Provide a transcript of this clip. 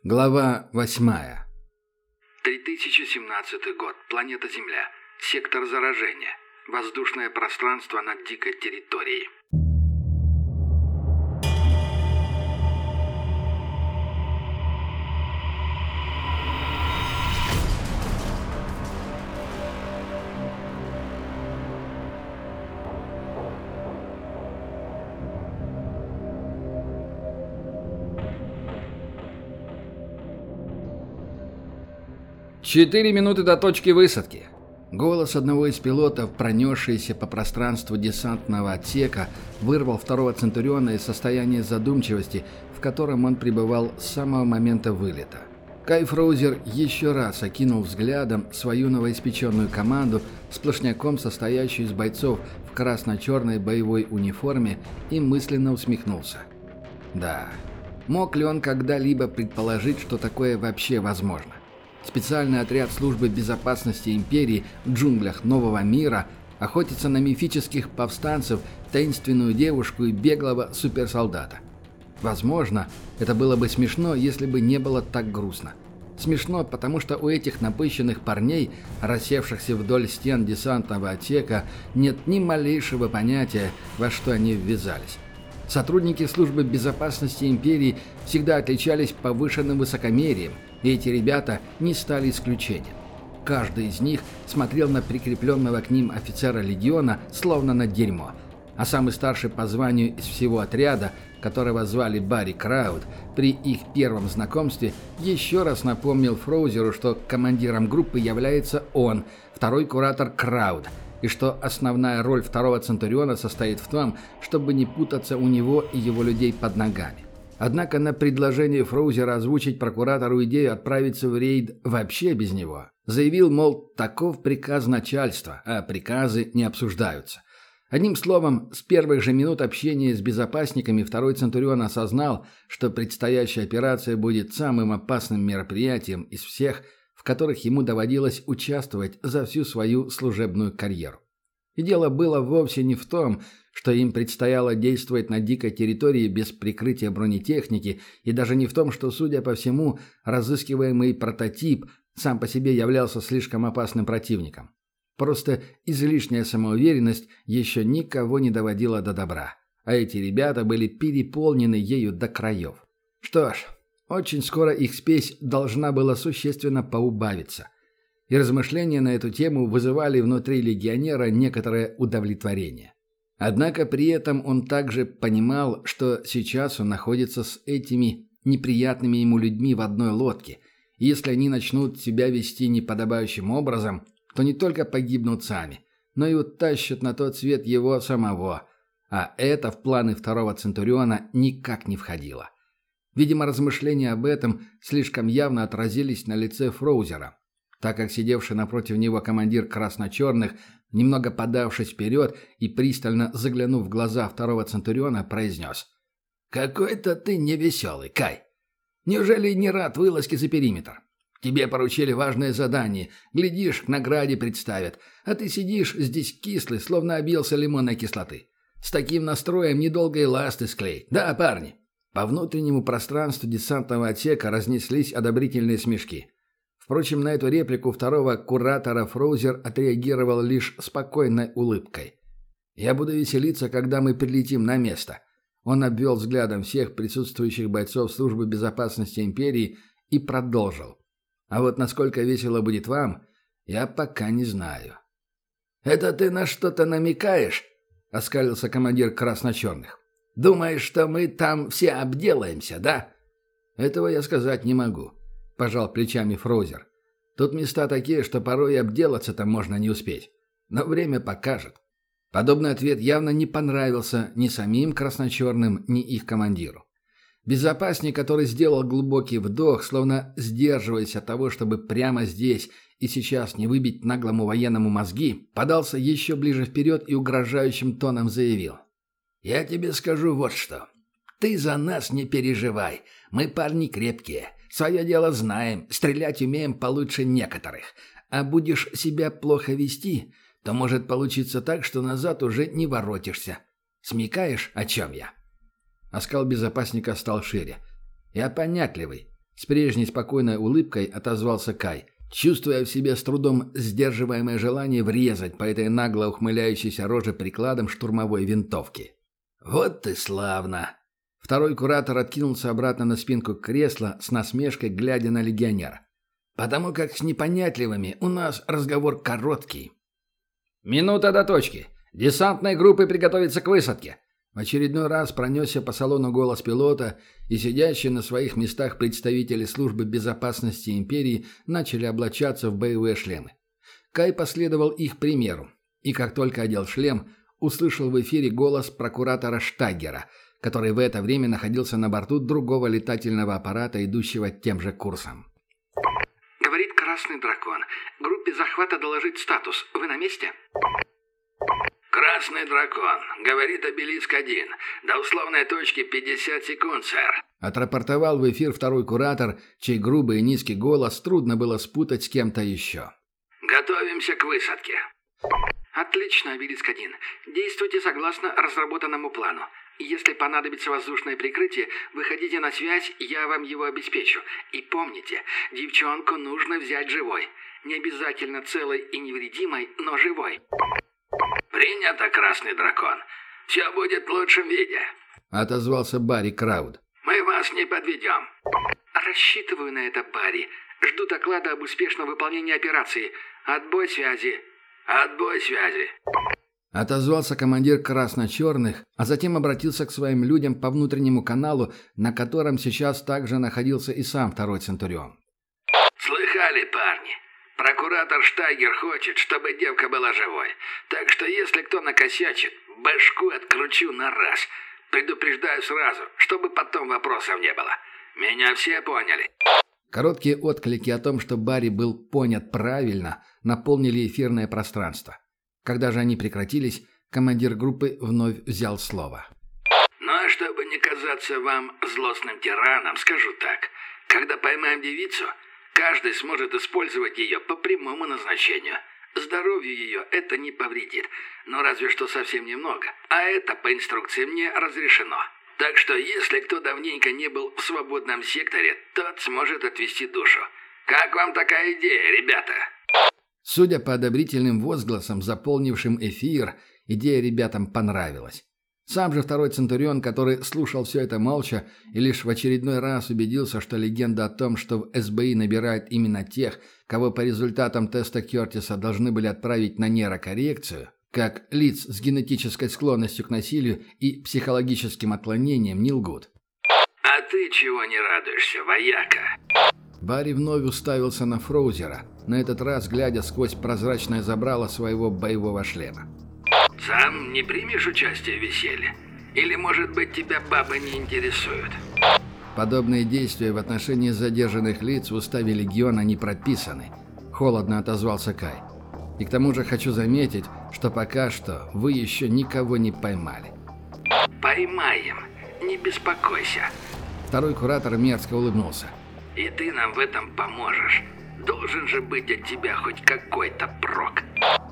Глава 8. 3017 год. Планета Земля. Сектор заражения. Воздушное пространство над дикой территорией. «4 минуты до точки высадки». Голос одного из пилотов, пронесшийся по пространству десантного отсека, вырвал второго Центуриона из состояния задумчивости, в котором он пребывал с самого момента вылета. Кай Фроузер еще раз окинул взглядом свою новоиспеченную команду, сплошняком состоящую из бойцов в красно-черной боевой униформе, и мысленно усмехнулся. Да, мог ли он когда-либо предположить, что такое вообще возможно? Специальный отряд службы безопасности империи в джунглях Нового мира охотится на мифических повстанцев, таинственную девушку и беглого суперсолдата. Возможно, это было бы смешно, если бы не было так грустно. Смешно, потому что у этих напыщенных парней, рассевшихся вдоль стен десантного отсека, нет ни малейшего понятия, во что они ввязались. Сотрудники службы безопасности империи всегда отличались повышенным высокомерием, и эти ребята не стали исключением. Каждый из них смотрел на прикрепленного к ним офицера легиона словно на дерьмо. А самый старший по званию из всего отряда, которого звали Барри Крауд, при их первом знакомстве еще раз напомнил Фроузеру, что командиром группы является он, второй куратор Крауд, и что основная роль второго Центуриона состоит в том, чтобы не путаться у него и его людей под ногами. Однако на предложение Фроузера озвучить прокуратору идею отправиться в рейд вообще без него, заявил, мол, таков приказ начальства, а приказы не обсуждаются. Одним словом, с первых же минут общения с безопасниками второй Центурион осознал, что предстоящая операция будет самым опасным мероприятием из всех, в которых ему доводилось участвовать за всю свою служебную карьеру. И дело было вовсе не в том, что им предстояло действовать на дикой территории без прикрытия бронетехники, и даже не в том, что, судя по всему, разыскиваемый прототип сам по себе являлся слишком опасным противником. Просто излишняя самоуверенность еще никого не доводила до добра, а эти ребята были переполнены ею до краев. Что ж, очень скоро их спесь должна была существенно поубавиться. И размышления на эту тему вызывали внутри легионера некоторое удовлетворение. Однако при этом он также понимал, что сейчас он находится с этими неприятными ему людьми в одной лодке, и если они начнут себя вести неподобающим образом, то не только погибнут сами, но и утащат на тот свет его самого, а это в планы второго Центуриона никак не входило. Видимо, размышления об этом слишком явно отразились на лице Фроузера, так как сидевший напротив него командир красно-черных, немного подавшись вперед и пристально заглянув в глаза второго Центуриона, произнес: «Какой-то ты невеселый, Кай. Неужели не рад вылазке за периметр? Тебе поручили важное задание, глядишь, к награде представят, а ты сидишь здесь кислый, словно объелся лимонной кислоты. С таким настроем недолго и ласты склеить. Да, парни?» По внутреннему пространству десантного отсека разнеслись одобрительные смешки. Впрочем, на эту реплику второго куратора Фроузер отреагировал лишь спокойной улыбкой. «Я буду веселиться, когда мы прилетим на место». Он обвел взглядом всех присутствующих бойцов службы безопасности империи и продолжил. «А вот насколько весело будет вам, я пока не знаю». «Это ты на что-то намекаешь?» — оскалился командир красно-черных. «Думаешь, что мы там все обделаемся, да?» «Этого я сказать не могу», — пожал плечами Фроузер. «Тут места такие, что порой и обделаться-то можно не успеть. Но время покажет». Подобный ответ явно не понравился ни самим красно-черным, ни их командиру. Безопасник, который сделал глубокий вдох, словно сдерживаясь от того, чтобы прямо здесь и сейчас не выбить наглому военному мозги, подался еще ближе вперед и угрожающим тоном заявил: «Я тебе скажу вот что. Ты за нас не переживай. Мы парни крепкие. Свое дело знаем. Стрелять умеем получше некоторых. А будешь себя плохо вести, то может получиться так, что назад уже не воротишься. Смекаешь, о чем я?» Оскал безопасника стал шире. «Я понятливый», С прежней спокойной улыбкой отозвался Кай, чувствуя в себе с трудом сдерживаемое желание врезать по этой нагло ухмыляющейся роже прикладом штурмовой винтовки. «Вот ты славно!» Второй куратор откинулся обратно на спинку кресла с насмешкой, глядя на легионера. «Потому как с непонятливыми у нас разговор короткий». «Минута до точки. Десантной группы приготовиться к высадке». В очередной раз пронесся по салону голос пилота, и сидящие на своих местах представители службы безопасности империи начали облачаться в боевые шлемы. Кай последовал их примеру, и как только одел шлем, услышал в эфире голос прокуратора Штаггера, который в это время находился на борту другого летательного аппарата, идущего тем же курсом. Говорит Красный Дракон. Группе захвата доложить статус. Вы на месте? «Красный Дракон. Говорит Обелиск-1. До условной точки 50 секунд, сэр». Отрапортовал в эфир второй куратор, чей грубый и низкий голос трудно было спутать с кем-то еще. «Готовимся к высадке». «Отлично, Обелиск-1. Действуйте согласно разработанному плану. Если понадобится воздушное прикрытие, выходите на связь, я вам его обеспечу. И помните, девчонку нужно взять живой. Не обязательно целой и невредимой, но живой». «Принято, Красный Дракон. Все будет в лучшем виде», — отозвался Барри Крауд. «Мы вас не подведем». «Рассчитываю на это, Барри. Жду доклада об успешном выполнении операции. Отбой связи». «Отбой связи». Отозвался командир красно-черных, а затем обратился к своим людям по внутреннему каналу, на котором сейчас также находился и сам второй Центурион. «Слыхали, парни? Прокуратор Штайгер хочет, чтобы девка была живой. Так что если кто накосячит, башку откручу на раз. Предупреждаю сразу, чтобы потом вопросов не было. Меня все поняли?» Короткие отклики о том, что Барри был понят правильно, наполнили эфирное пространство. Когда же они прекратились, командир группы вновь взял слово. «Ну а чтобы не казаться вам злостным тираном, скажу так. Когда поймаем девицу, каждый сможет использовать ее по прямому назначению. Здоровью ее это не повредит, но разве что совсем немного, а это по инструкции мне разрешено. Так что если кто давненько не был в свободном секторе, тот сможет отвести душу. Как вам такая идея, ребята?» Судя по одобрительным возгласам, заполнившим эфир, идея ребятам понравилась. Сам же второй Центурион, который слушал все это молча и лишь в очередной раз убедился, что легенда о том, что в СБИ набирают именно тех, кого по результатам теста Кертиса должны были отправить на нейрокоррекцию, как лиц с генетической склонностью к насилию и психологическим отклонением, не лгут. «А ты чего не радуешься, вояка?» Барри вновь уставился на Фроузера, на этот раз глядя сквозь прозрачное забрало своего боевого шлема. «Сам не примешь участие в веселье? Или, может быть, тебя бабы не интересуют?» Подобные действия в отношении задержанных лиц в уставе Легиона не прописаны. Холодно отозвался Кай. И к тому же хочу заметить, что пока что вы еще никого не поймали. «Поймаем. Не беспокойся». Второй куратор мерзко улыбнулся. «И ты нам в этом поможешь. Должен же быть от тебя хоть какой-то прок».